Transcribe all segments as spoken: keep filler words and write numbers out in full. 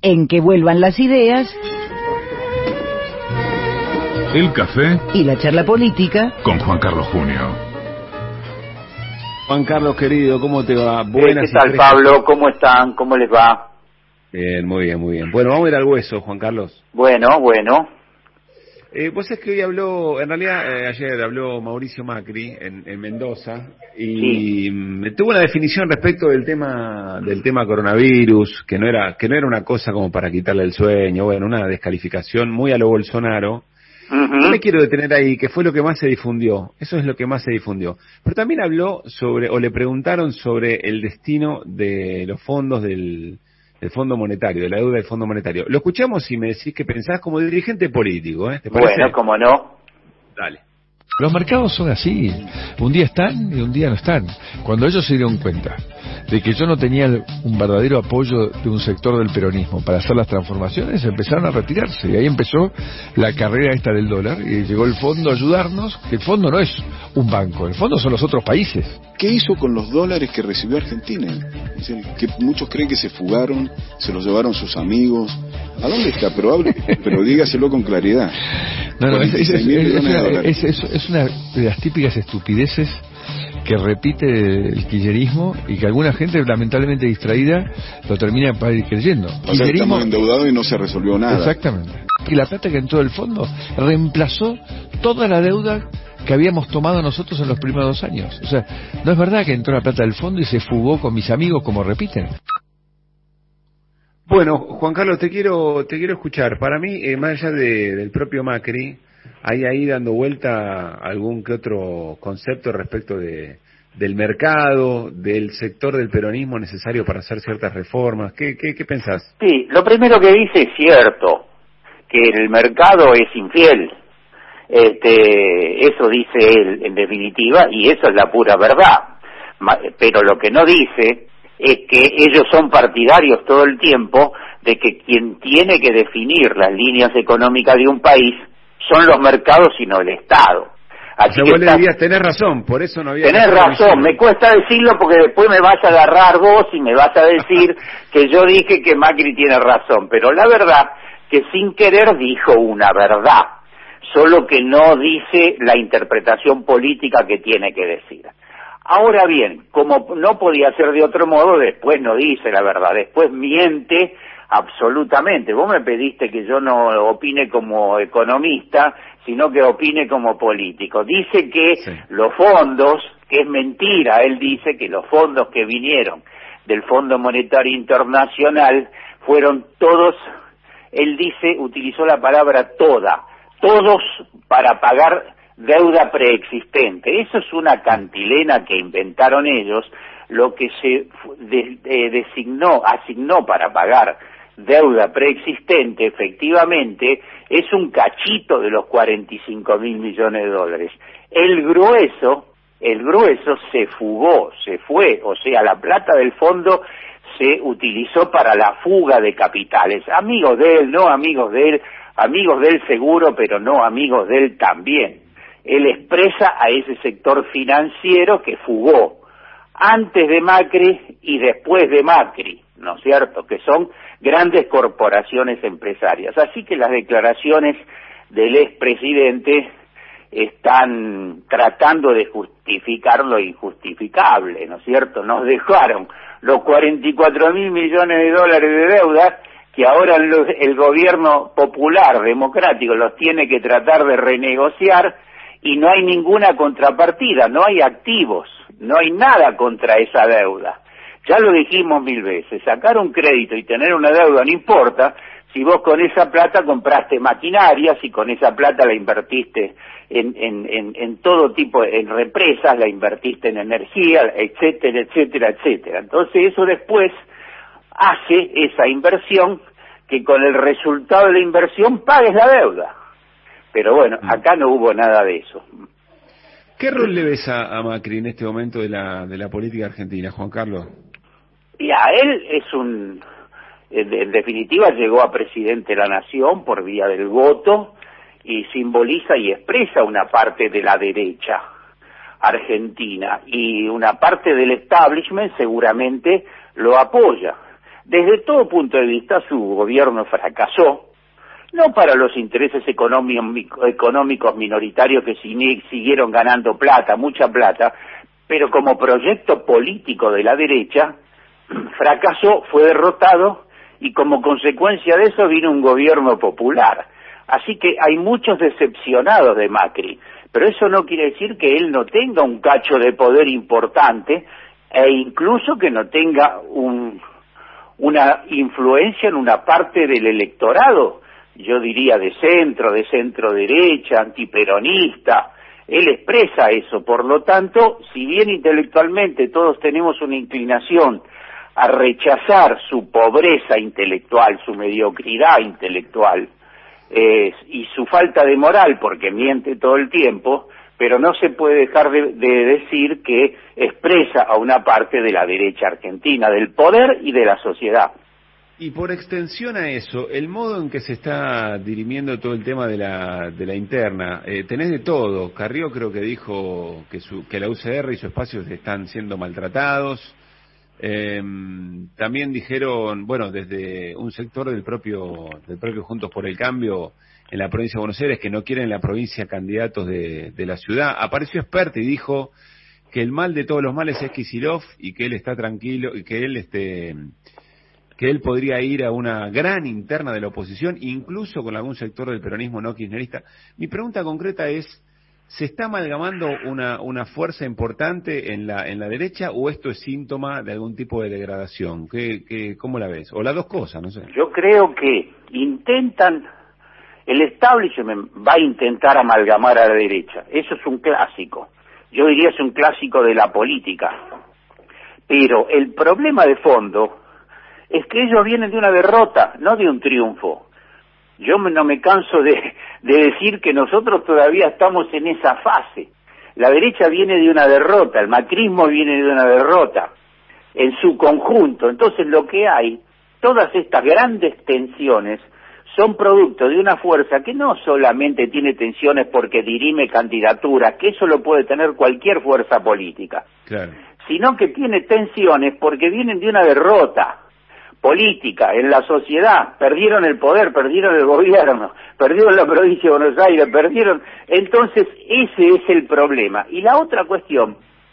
en que vuelvan las ideas, el café y la charla política con Juan Carlos Junio. Juan Carlos, querido, ¿cómo te va? Buenas. ¿Qué tal, Pablo? ¿Cómo están? ¿Cómo les va? Bien, muy bien, muy bien. Bueno, vamos a ir al hueso, Juan Carlos. Bueno, bueno. Eh, vos es que hoy habló, en realidad eh, ayer habló Mauricio Macri en, en Mendoza y sí. me tuvo una definición respecto del tema del tema coronavirus, que no era que no era una cosa como para quitarle el sueño, bueno, una descalificación muy a lo Bolsonaro. Uh-huh. No me quiero detener ahí, que fue lo que más se difundió, eso es lo que más se difundió. Pero también habló sobre, o le preguntaron sobre el destino de los fondos del, del Fondo Monetario, de la deuda del Fondo Monetario. Lo escuchamos y me decís que pensás como dirigente político, ¿eh? ¿Te parece? Bueno, como no. Dale. Los mercados son así, un día están y un día no están. Cuando ellos se dieron cuenta de que yo no tenía un verdadero apoyo de un sector del peronismo para hacer las transformaciones, empezaron a retirarse, y ahí empezó la carrera esta del dólar, y llegó el fondo a ayudarnos, que el fondo no es un banco, el fondo son los otros países. ¿Qué hizo con los dólares que recibió Argentina? Es decir, que muchos creen que se fugaron, se los llevaron sus amigos. ¿A dónde está? Pero hable, pero dígaselo con claridad. No, no, es, es, es, es, una, es, es, es una de las típicas estupideces que repite el kirchnerismo y que alguna gente lamentablemente distraída lo termina creyendo. O sea, estamos endeudados y no se resolvió nada. Exactamente. Y la plata que entró del fondo reemplazó toda la deuda que habíamos tomado nosotros en los primeros dos años. O sea, no es verdad que entró la plata del fondo y se fugó con mis amigos como repiten. Bueno, Juan Carlos, te quiero te quiero escuchar. Para mí, eh, más allá de, del propio Macri, hay ahí dando vuelta algún que otro concepto respecto de del mercado, del sector del peronismo necesario para hacer ciertas reformas. ¿Qué, qué, qué pensás? Sí, lo primero que dice es cierto, que el mercado es infiel. Este, eso dice él en definitiva, y eso es la pura verdad. Pero lo que no dice es que ellos son partidarios todo el tiempo de que quien tiene que definir las líneas económicas de un país son los mercados y no el Estado. Así o sea, que vos está... le dirías, tenés razón, por eso no había... Tenés razón, me cuesta decirlo porque después me vas a agarrar vos y me vas a decir que yo dije que Macri tiene razón, pero la verdad que sin querer dijo una verdad, solo que no dice la interpretación política que tiene que decir. Ahora bien, como no podía ser de otro modo, después no dice la verdad, después miente absolutamente. Vos me pediste que yo no opine como economista, sino que opine como político. Dice que sí. Los fondos, que es mentira, él dice que los fondos que vinieron del Fondo Monetario Internacional fueron todos, él dice, utilizó la palabra toda, todos para pagar deuda preexistente. Eso es una cantilena que inventaron ellos. Lo que se de, de, designó, asignó para pagar deuda preexistente, efectivamente, es un cachito de los cuarenta y cinco mil millones de dólares. El grueso, el grueso se fugó, se fue, o sea, la plata del fondo se utilizó para la fuga de capitales. Amigos de él, no amigos de él, amigos de él seguro, pero no amigos de él también. Él expresa a ese sector financiero que fugó antes de Macri y después de Macri, ¿no es cierto?, que son grandes corporaciones empresarias. Así que las declaraciones del expresidente están tratando de justificar lo injustificable, ¿no es cierto? Nos dejaron los cuarenta y cuatro mil millones de dólares de deuda que ahora el gobierno popular democrático los tiene que tratar de renegociar y no hay ninguna contrapartida, no hay activos, no hay nada contra esa deuda. Ya lo dijimos mil veces, sacar un crédito y tener una deuda no importa si vos con esa plata compraste maquinaria, si con esa plata la invertiste en, en, en, en todo tipo, en represas, la invertiste en energía, etcétera, etcétera, etcétera. Entonces eso después hace esa inversión que con el resultado de la inversión pagues la deuda. Pero bueno, acá no hubo nada de eso. ¿Qué rol le ves a, a Macri en este momento de la, de la política argentina, Juan Carlos? Y a él es un... En, en definitiva llegó a presidente de la nación por vía del voto y simboliza y expresa una parte de la derecha argentina y una parte del establishment seguramente lo apoya. Desde todo punto de vista, su gobierno fracasó, no para los intereses económicos minoritarios que siguieron ganando plata, mucha plata, pero como proyecto político de la derecha, fracasó, fue derrotado, y como consecuencia de eso vino un gobierno popular. Así que hay muchos decepcionados de Macri, pero eso no quiere decir que él no tenga un cacho de poder importante, e incluso que no tenga un, una influencia en una parte del electorado, yo diría de centro, de centro derecha, antiperonista. Él expresa eso, por lo tanto, si bien intelectualmente todos tenemos una inclinación a rechazar su pobreza intelectual, su mediocridad intelectual, eh, y su falta de moral, porque miente todo el tiempo, pero no se puede dejar de, de decir que expresa a una parte de la derecha argentina, del poder y de la sociedad. Y por extensión a eso, el modo en que se está dirimiendo todo el tema de la de la interna, eh, tenés de todo. Carrió creo que dijo que, su, que la U C R y sus espacios están siendo maltratados. Eh, también dijeron, bueno, desde un sector del propio del propio Juntos por el Cambio en la provincia de Buenos Aires, que no quieren en la provincia candidatos de, de la ciudad. Apareció Expert y dijo que el mal de todos los males es Kicillof y que él está tranquilo y que él este que él podría ir a una gran interna de la oposición, incluso con algún sector del peronismo no kirchnerista. Mi pregunta concreta es, ¿se está amalgamando una una fuerza importante en la en la derecha o esto es síntoma de algún tipo de degradación? ¿Qué, qué, cómo la ves? O las dos cosas, no sé. Yo creo que intentan, el establishment va a intentar amalgamar a la derecha. Eso es un clásico. Yo diría es un clásico de la política. Pero el problema de fondo es que ellos vienen de una derrota, no de un triunfo. Yo no me canso de, de decir que nosotros todavía estamos en esa fase. La derecha viene de una derrota, el macrismo viene de una derrota, en su conjunto. Entonces lo que hay, todas estas grandes tensiones, son producto de una fuerza que no solamente tiene tensiones porque dirime candidaturas, que eso lo puede tener cualquier fuerza política, claro, sino que tiene tensiones porque vienen de una derrota política en la sociedad, perdieron el poder, perdieron el gobierno, perdieron la provincia de Buenos Aires, perdieron, entonces ese es el problema. Y la otra cuestión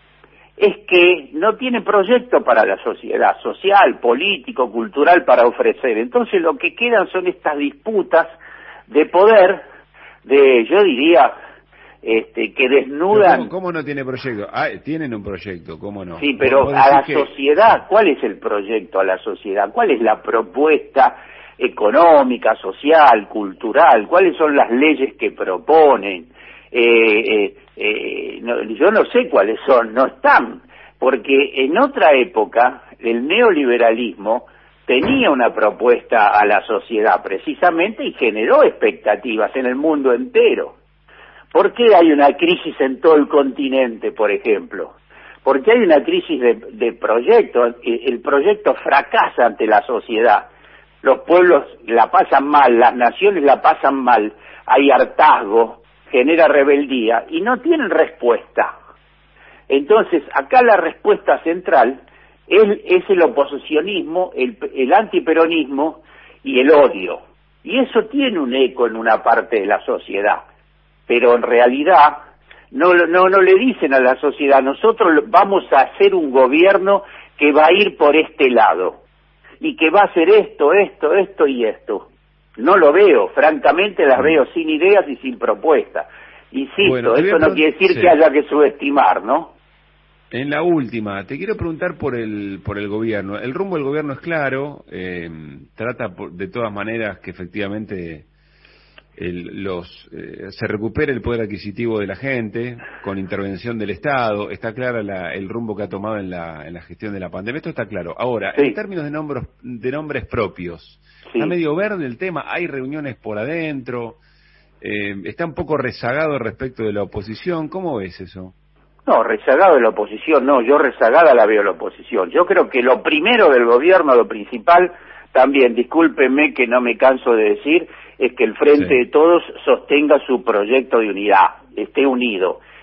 es que no tiene proyecto para la sociedad, social, político, cultural para ofrecer. Entonces lo que quedan son estas disputas de poder, de, yo diría, este, que desnudan... ¿Cómo, ¿Cómo no tiene proyecto? Ah, tienen un proyecto, ¿cómo no? Sí, pero a la que... sociedad, ¿cuál es el proyecto a la sociedad? ¿Cuál es la propuesta económica, social, cultural? ¿Cuáles son las leyes que proponen? Eh, eh, eh, no, yo no sé cuáles son, no están, porque en otra época el neoliberalismo tenía una propuesta a la sociedad precisamente y generó expectativas en el mundo entero. ¿Por qué hay una crisis en todo el continente, por ejemplo? Porque hay una crisis de, de proyectos, el proyecto fracasa ante la sociedad, los pueblos la pasan mal, las naciones la pasan mal, hay hartazgo, genera rebeldía y no tienen respuesta. Entonces, acá la respuesta central es, es el oposicionismo, el, el antiperonismo y el odio. Y eso tiene un eco en una parte de la sociedad. Pero en realidad no, no, no le dicen a la sociedad, nosotros vamos a hacer un gobierno que va a ir por este lado y que va a hacer esto, esto, esto y esto. No lo veo, francamente las veo sin ideas y sin propuesta. Insisto, bueno, eso no quiere decir sí. que haya que subestimar, ¿no? En la última, te quiero preguntar por el por el gobierno. El rumbo del gobierno es claro, eh, trata por, de todas maneras que efectivamente el, los eh, se recupere el poder adquisitivo de la gente con intervención del Estado. Está clara la, el rumbo que ha tomado en la en la gestión de la pandemia. Esto está claro. Ahora, sí. en términos de nombres de nombres propios, sí. está medio verde el tema. Hay reuniones por adentro. Eh, está un poco rezagado respecto de la oposición. ¿Cómo ves eso? No, rezagado de la oposición, no, yo rezagada la veo la oposición. Yo creo que lo primero del gobierno, lo principal, también, discúlpeme que no me canso de decir, es que el Frente sí. de Todos sostenga su proyecto de unidad, esté unido.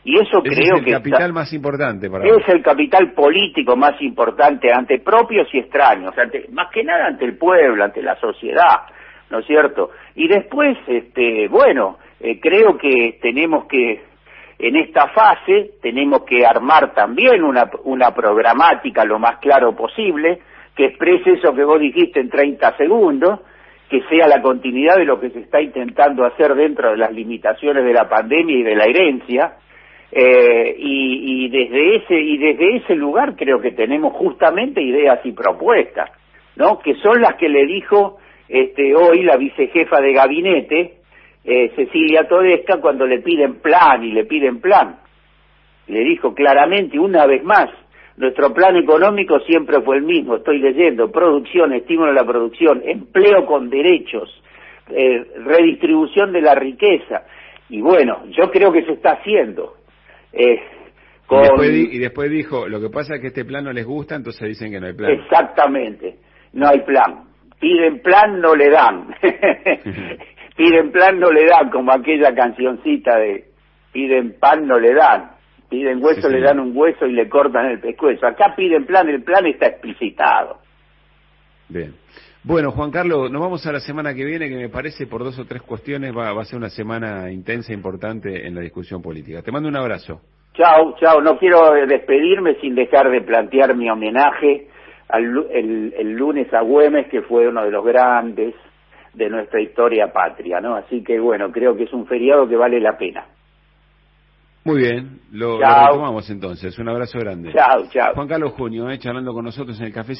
Y eso Ese creo es el que capital está, más importante para es vos. el capital político más importante ante propios y extraños, ante, más que nada ante el pueblo, ante la sociedad, ¿no es cierto? Y después, este, bueno, eh, creo que tenemos que, en esta fase, tenemos que armar también una, una programática lo más claro posible, que exprese eso que vos dijiste en treinta segundos, que sea la continuidad de lo que se está intentando hacer dentro de las limitaciones de la pandemia y de la herencia, eh, y, y desde ese y desde ese lugar creo que tenemos justamente ideas y propuestas, ¿no? Que son las que le dijo este hoy la vicejefa de gabinete, eh, Cecilia Todesca, cuando le piden plan y le piden plan. Le dijo claramente una vez más: nuestro plan económico siempre fue el mismo, estoy leyendo: producción, estímulo a la producción, empleo con derechos, eh, redistribución de la riqueza. Y bueno, yo creo que se está haciendo. Eh, con... y, después di, y después dijo, lo que pasa es que este plan no les gusta, entonces dicen que no hay plan. Exactamente, no hay plan. Piden plan, no le dan. Piden plan, no le dan, como aquella cancioncita de piden pan, no le dan. Piden hueso, sí, le dan un hueso y le cortan el pescuezo. Acá piden plan, el plan está explicitado. Bien. Bueno, Juan Carlos, nos vamos a la semana que viene, que me parece por dos o tres cuestiones va, va a ser una semana intensa, importante en la discusión política. Te mando un abrazo. Chao, chao. No quiero despedirme sin dejar de plantear mi homenaje al, el, el lunes a Güemes, que fue uno de los grandes de nuestra historia patria, ¿no? Así que bueno, creo que es un feriado que vale la pena. Muy bien, lo, lo retomamos entonces. Un abrazo grande. Chao, chao. Juan Carlos Junio, eh, charlando con nosotros en el café.